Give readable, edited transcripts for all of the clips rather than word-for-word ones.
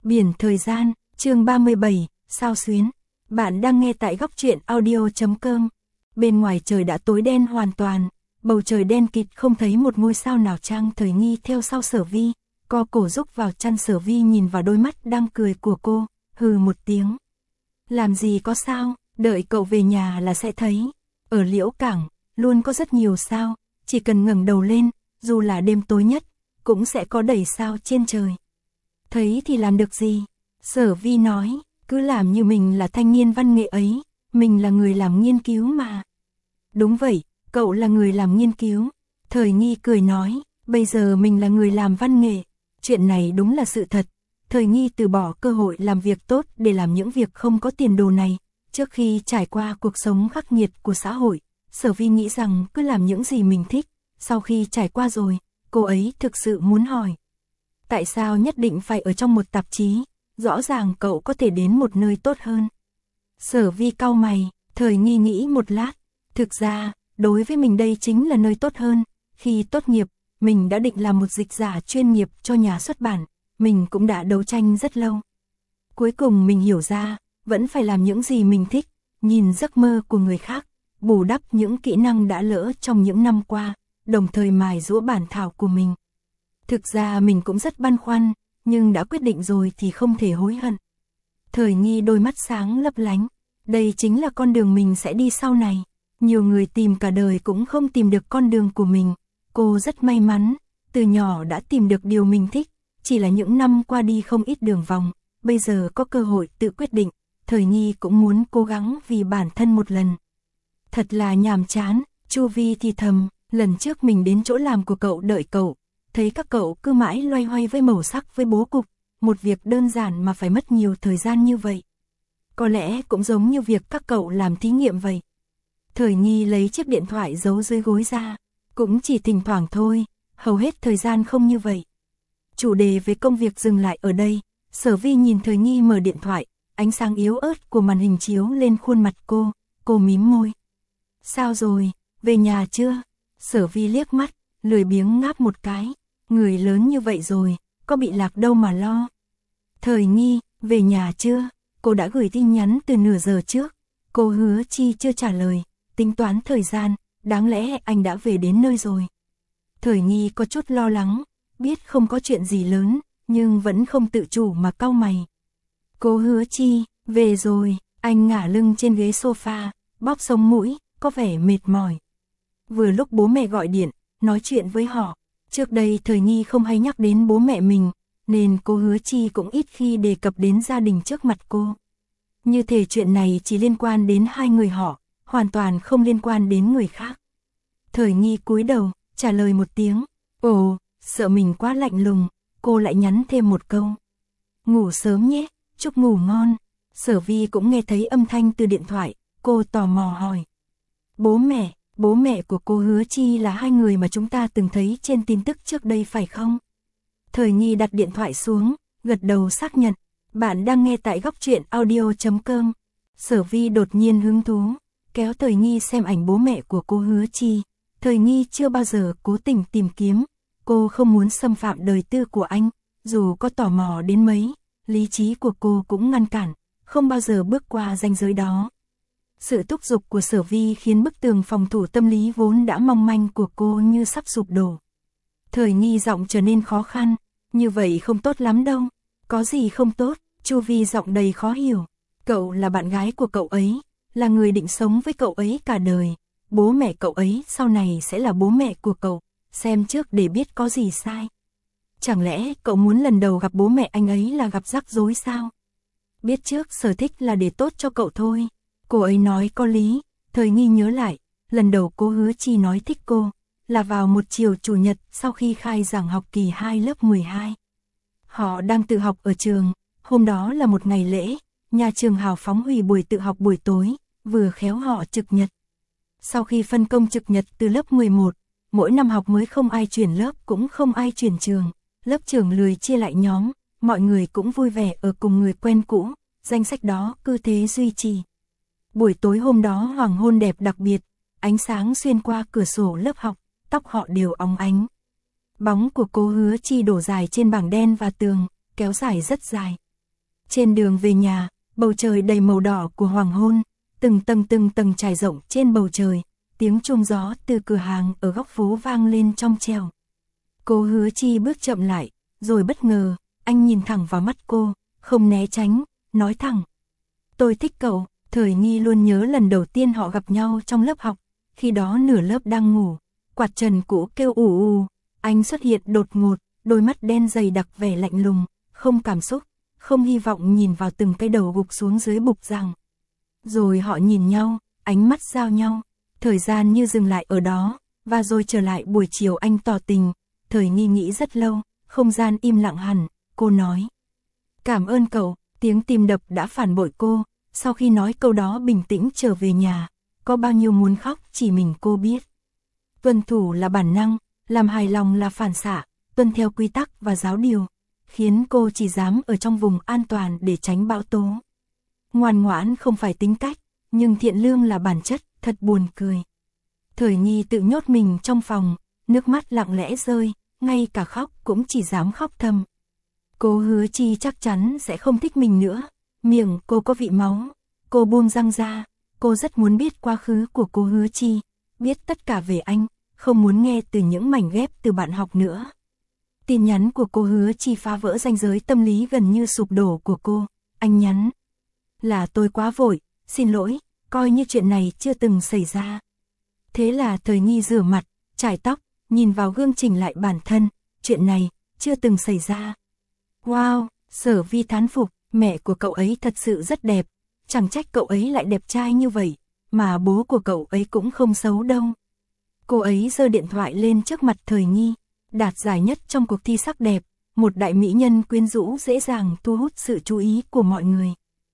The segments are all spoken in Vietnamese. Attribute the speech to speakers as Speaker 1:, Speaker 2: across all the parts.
Speaker 1: Biển thời gian, chương 37, sao xuyến. Bạn đang nghe tại góc truyện audio.com. Bên ngoài trời đã tối đen hoàn toàn, bầu trời đen kịt không thấy một ngôi sao nào chăng. Thời Nghi theo sau Sở Vi, co cổ rúc vào chăn. Sở Vi nhìn vào đôi mắt đang cười của cô, hừ một tiếng. Làm gì có sao, đợi cậu về nhà là sẽ thấy. Ở Liễu Cảng, luôn có rất nhiều sao, chỉ cần ngẩng đầu lên, dù là đêm tối nhất, cũng sẽ có đầy sao trên trời. Thấy thì làm được gì? Sở Vi nói, cứ làm như mình là thanh niên văn nghệ ấy, mình là người làm nghiên cứu mà. Đúng vậy, cậu là người làm nghiên cứu. Thời Nghi cười nói, bây giờ mình là người làm văn nghệ. Chuyện này đúng là sự thật. Thời Nghi từ bỏ cơ hội làm việc tốt để làm những việc không có tiền đồ này. Trước khi trải qua cuộc sống khắc nghiệt của xã hội, Sở Vi nghĩ rằng cứ làm những gì mình thích. Sau khi trải qua rồi, cô ấy thực sự muốn hỏi. Tại sao nhất định phải ở trong một tạp chí? Rõ ràng cậu có thể đến một nơi tốt hơn. Sở Vi cau mày, Thời Nghi nghĩ một lát. Thực ra, đối với mình đây chính là nơi tốt hơn. Khi tốt nghiệp, mình đã định làm một dịch giả chuyên nghiệp cho nhà xuất bản. Mình cũng đã đấu tranh rất lâu. Cuối cùng mình hiểu ra, vẫn phải làm những gì mình thích, nhìn giấc mơ của người khác, bù đắp những kỹ năng đã lỡ trong những năm qua, đồng thời mài giũa bản thảo của mình. Thực ra mình cũng rất băn khoăn, nhưng đã quyết định rồi thì không thể hối hận. Thời Nghi đôi mắt sáng lấp lánh, đây chính là con đường mình sẽ đi sau này. Nhiều người tìm cả đời cũng không tìm được con đường của mình. Cô rất may mắn, từ nhỏ đã tìm được điều mình thích, chỉ là những năm qua đi không ít đường vòng, bây giờ có cơ hội tự quyết định. Thời Nghi cũng muốn cố gắng vì bản thân một lần. Thật là nhàm chán, Chu Vi thì thầm, lần trước mình đến chỗ làm của cậu đợi cậu, thấy các cậu cứ mãi loay hoay với màu sắc với bố cục, một việc đơn giản mà phải mất nhiều thời gian như vậy. Có lẽ cũng giống như việc các cậu làm thí nghiệm vậy. Thời Nghi lấy chiếc điện thoại giấu dưới gối ra, cũng chỉ thỉnh thoảng thôi, hầu hết thời gian không như vậy. Chủ đề về công việc dừng lại ở đây, Sở Vi nhìn Thời Nghi mở điện thoại, ánh sáng yếu ớt của màn hình chiếu lên khuôn mặt cô mím môi. Sao rồi, về nhà chưa? Sở Vi liếc mắt, lười biếng ngáp một cái, người lớn như vậy rồi, có bị lạc đâu mà lo. Thời Nghi, về nhà chưa? Cô đã gửi tin nhắn từ nửa giờ trước, cô Hứa Chi chưa trả lời, tính toán thời gian, đáng lẽ anh đã về đến nơi rồi. Thời Nghi có chút lo lắng, biết không có chuyện gì lớn, nhưng vẫn không tự chủ mà cau mày. Cô Hứa Chi, về rồi, anh ngả lưng trên ghế sofa, bóp sống mũi, có vẻ mệt mỏi. Vừa lúc bố mẹ gọi điện, nói chuyện với họ, trước đây Thời Nghi không hay nhắc đến bố mẹ mình, nên cô Hứa Chi cũng ít khi đề cập đến gia đình trước mặt cô. Như thể chuyện này chỉ liên quan đến hai người họ, hoàn toàn không liên quan đến người khác. Thời Nghi cúi đầu, trả lời một tiếng, ồ, sợ mình quá lạnh lùng, cô lại nhắn thêm một câu. Ngủ sớm nhé, chúc ngủ ngon. Sở Vi cũng nghe thấy âm thanh từ điện thoại, cô tò mò hỏi. Bố mẹ của cô Hứa Chi là hai người mà chúng ta từng thấy trên tin tức trước đây phải không? Thời Nghi đặt điện thoại xuống, gật đầu xác nhận. Bạn đang nghe tại góc truyện audio.com. Sở Vi đột nhiên hứng thú, kéo Thời Nghi xem ảnh bố mẹ của cô Hứa Chi. Thời Nghi chưa bao giờ cố tình tìm kiếm, cô không muốn xâm phạm đời tư của anh, dù có tò mò đến mấy, lý trí của cô cũng ngăn cản, không bao giờ bước qua ranh giới đó. Sự thúc giục của Sở Vi khiến bức tường phòng thủ tâm lý vốn đã mong manh của cô như sắp sụp đổ. Thời Nghi giọng trở nên khó khăn, như vậy không tốt lắm đâu. Có gì không tốt? Chu Vi giọng đầy khó hiểu. Cậu là bạn gái của cậu ấy, là người định sống với cậu ấy cả đời. Bố mẹ cậu ấy sau này sẽ là bố mẹ của cậu, xem trước để biết có gì sai. Chẳng lẽ cậu muốn lần đầu gặp bố mẹ anh ấy là gặp rắc rối sao? Biết trước sở thích là để tốt cho cậu thôi. Cô ấy nói có lý. Thời Nghi nhớ lại, lần đầu cô Hứa Chi nói thích cô, là vào một chiều chủ nhật sau khi khai giảng học kỳ 2 lớp 12. Họ đang tự học ở trường, hôm đó là một ngày lễ, nhà trường hào phóng hủy buổi tự học buổi tối, vừa khéo họ trực nhật. Sau khi phân công trực nhật từ lớp 11, mỗi năm học mới không ai chuyển lớp cũng không ai chuyển trường, lớp trưởng lười chia lại nhóm, mọi người cũng vui vẻ ở cùng người quen cũ, danh sách đó cứ thế duy trì. Buổi tối hôm đó hoàng hôn đẹp đặc biệt, ánh sáng xuyên qua cửa sổ lớp học, tóc họ đều óng ánh. Bóng của cô Hứa Chi đổ dài trên bảng đen và tường, kéo dài rất dài. Trên đường về nhà, bầu trời đầy màu đỏ của hoàng hôn, từng tầng trải rộng trên bầu trời, tiếng chuông gió từ cửa hàng ở góc phố vang lên trong trẻo. Cô Hứa Chi bước chậm lại, rồi bất ngờ, anh nhìn thẳng vào mắt cô, không né tránh, nói thẳng. Tôi thích cậu. Thời Nghi luôn nhớ lần đầu tiên họ gặp nhau trong lớp học, khi đó nửa lớp đang ngủ, quạt trần cũ kêu ù ù, anh xuất hiện đột ngột, đôi mắt đen dày đặc vẻ lạnh lùng, không cảm xúc, không hy vọng nhìn vào từng cái đầu gục xuống dưới bục rằng. Rồi họ nhìn nhau, ánh mắt giao nhau, thời gian như dừng lại ở đó, và rồi trở lại buổi chiều anh tỏ tình. Thời Nghi nghĩ rất lâu, không gian im lặng hẳn, cô nói. Cảm ơn cậu, tiếng tim đập đã phản bội cô. Sau khi nói câu đó bình tĩnh trở về nhà, có bao nhiêu muốn khóc chỉ mình cô biết. Tuân thủ là bản năng, làm hài lòng là phản xạ, tuân theo quy tắc và giáo điều, khiến cô chỉ dám ở trong vùng an toàn để tránh bão tố. Ngoan ngoãn không phải tính cách, nhưng thiện lương là bản chất, thật buồn cười. Thời Nghi tự nhốt mình trong phòng, nước mắt lặng lẽ rơi, ngay cả khóc cũng chỉ dám khóc thầm. Cô Hứa Chi chắc chắn sẽ không thích mình nữa. Miệng cô có vị máu, cô buông răng ra, cô rất muốn biết quá khứ của cô Hứa Chi, biết tất cả về anh, không muốn nghe từ những mảnh ghép từ bạn học nữa. Tin nhắn của cô Hứa Chi phá vỡ ranh giới tâm lý gần như sụp đổ của cô, anh nhắn. Là tôi quá vội, xin lỗi, coi như chuyện này chưa từng xảy ra. Thế là Thời Nghi rửa mặt, chải tóc, nhìn vào gương chỉnh lại bản thân, chuyện này, chưa từng xảy ra. Wow, Sở Vi thán phục. Mẹ của cậu ấy thật sự rất đẹp, chẳng trách cậu ấy lại đẹp trai như vậy, mà bố của cậu ấy cũng không xấu đâu. Cô ấy giơ điện thoại lên trước mặt Thời Nghi, đạt giải nhất trong cuộc thi sắc đẹp, một đại mỹ nhân quyến rũ dễ dàng thu hút sự chú ý của mọi người.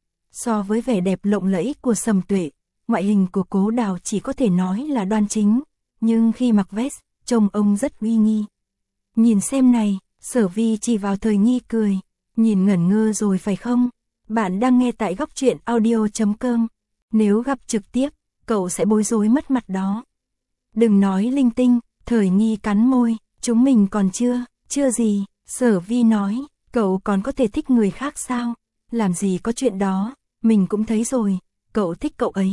Speaker 1: So với vẻ đẹp lộng lẫy của Sầm Tuệ, ngoại hình của Cố Đào chỉ có thể nói là đoan chính, nhưng khi mặc vest, trông ông rất uy nghi. Nhìn xem này, Sở Vi chỉ vào Thời Nghi cười. Nhìn ngẩn ngơ rồi phải không? Bạn đang nghe tại góc truyện audio.com. Nếu gặp trực tiếp, cậu sẽ bối rối mất mặt đó. Đừng nói linh tinh, Thời Nghi cắn môi, chúng mình còn chưa gì, Sở Vi nói, cậu còn có thể thích người khác sao? Làm gì có chuyện đó, mình cũng thấy rồi, cậu thích cậu ấy.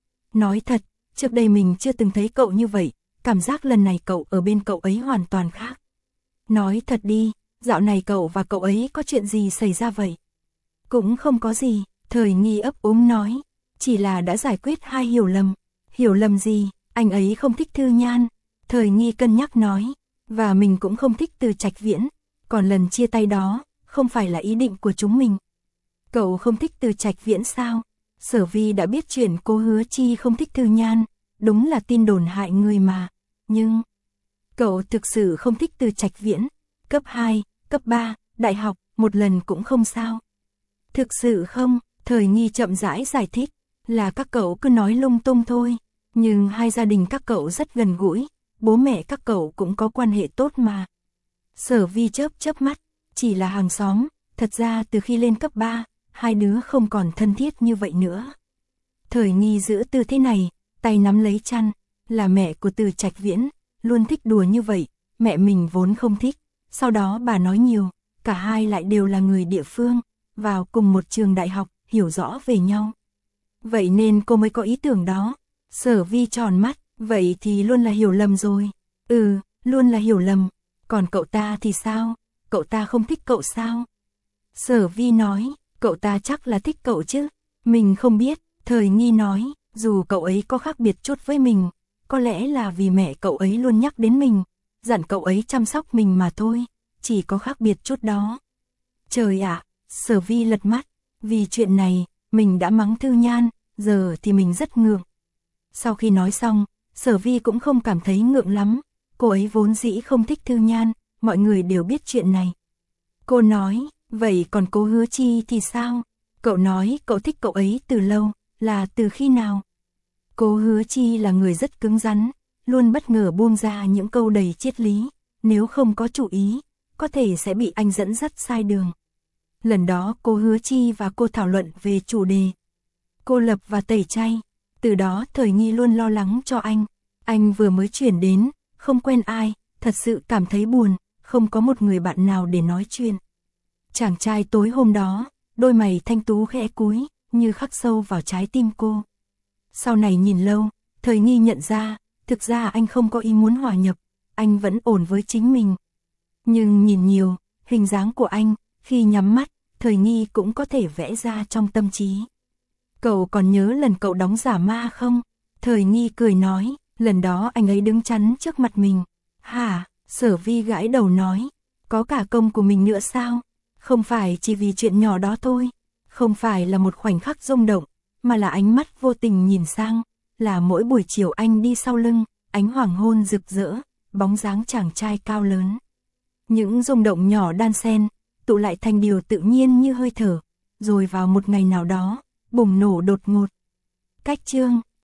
Speaker 1: Nói thật, trước đây mình chưa từng thấy cậu như vậy, cảm giác lần này cậu ở bên cậu ấy hoàn toàn khác. Nói thật đi. Dạo này cậu và cậu ấy có chuyện gì xảy ra vậy? Cũng không có gì, Thời Nghi ấp úng nói. Chỉ là đã giải quyết hai hiểu lầm. Hiểu lầm gì? Anh ấy không thích Thư Nhan. Thời Nghi cân nhắc nói. Và mình cũng không thích Từ Trạch Viễn. Còn lần chia tay đó, không phải là ý định của chúng mình. Cậu không thích Từ Trạch Viễn sao? Sở Vi đã biết chuyện cô Hứa Chi không thích Thư Nhan. Đúng là tin đồn hại người mà. Nhưng, cậu thực sự không thích Từ Trạch Viễn. Cấp 2, cấp 3, đại học, một lần cũng không sao. Thực sự không, Thời Nghi chậm rãi giải thích, là các cậu cứ nói lung tung thôi. Nhưng hai gia đình các cậu rất gần gũi, bố mẹ các cậu cũng có quan hệ tốt mà. Sở Vi chớp mắt, chỉ là hàng xóm, thật ra từ khi lên cấp 3, hai đứa không còn thân thiết như vậy nữa. Thời Nghi giữ tư thế này, tay nắm lấy chăn, là mẹ của Từ Trạch Viễn, luôn thích đùa như vậy, mẹ mình vốn không thích. Sau đó bà nói nhiều, cả hai lại đều là người địa phương, vào cùng một trường đại học, hiểu rõ về nhau. Vậy nên cô mới có ý tưởng đó. Sở Vi tròn mắt, vậy thì luôn là hiểu lầm rồi. Ừ, luôn là hiểu lầm. Còn cậu ta thì sao? Cậu ta không thích cậu sao? Sở Vi nói, cậu ta chắc là thích cậu chứ. Mình không biết, Thời Nghi nói, dù cậu ấy có khác biệt chút với mình, có lẽ là vì mẹ cậu ấy luôn nhắc đến mình, dặn cậu ấy chăm sóc mình mà thôi, chỉ có khác biệt chút đó. Trời ạ, Sở Vi lật mắt, vì chuyện này, mình đã mắng Thư Nhan, giờ thì mình rất ngượng. Sau khi nói xong, Sở Vi cũng không cảm thấy ngượng lắm, cô ấy vốn dĩ không thích Thư Nhan, mọi người đều biết chuyện này. Cô nói, vậy còn cô Hứa Chi thì sao? Cậu nói cậu thích cậu ấy từ lâu, là từ khi nào? Cô Hứa Chi là người rất cứng rắn, luôn bất ngờ buông ra những câu đầy triết lý, nếu không có chủ ý, có thể sẽ bị anh dẫn dắt sai đường. Lần đó cô Hứa Chi và cô thảo luận về chủ đề cô lập và tẩy chay, từ đó Thời Nghi luôn lo lắng cho anh vừa mới chuyển đến, không quen ai, thật sự cảm thấy buồn, không có một người bạn nào để nói chuyện. Chàng trai tối hôm đó, đôi mày thanh tú khẽ cúi, như khắc sâu vào trái tim cô. Sau này nhìn lâu, Thời Nghi nhận ra, thực ra anh không có ý muốn hòa nhập, anh vẫn ổn với chính mình. Nhưng nhìn nhiều, hình dáng của anh, khi nhắm mắt, Thời Nghi cũng có thể vẽ ra trong tâm trí. Cậu còn nhớ lần cậu đóng giả ma không? Thời Nghi cười nói, lần đó anh ấy đứng chắn trước mặt mình. Hả? Sở Vi gãi đầu nói, có cả công của mình nữa sao? Không phải chỉ vì chuyện nhỏ đó thôi, không phải là một khoảnh khắc rung động, mà là ánh mắt vô tình nhìn sang, là mỗi buổi chiều anh đi sau lưng, ánh hoàng hôn rực rỡ, bóng dáng chàng trai cao lớn. Những rung động nhỏ đan xen, tụ lại thành điều tự nhiên như hơi thở, rồi vào một ngày nào đó, bùng nổ đột ngột. Cách chương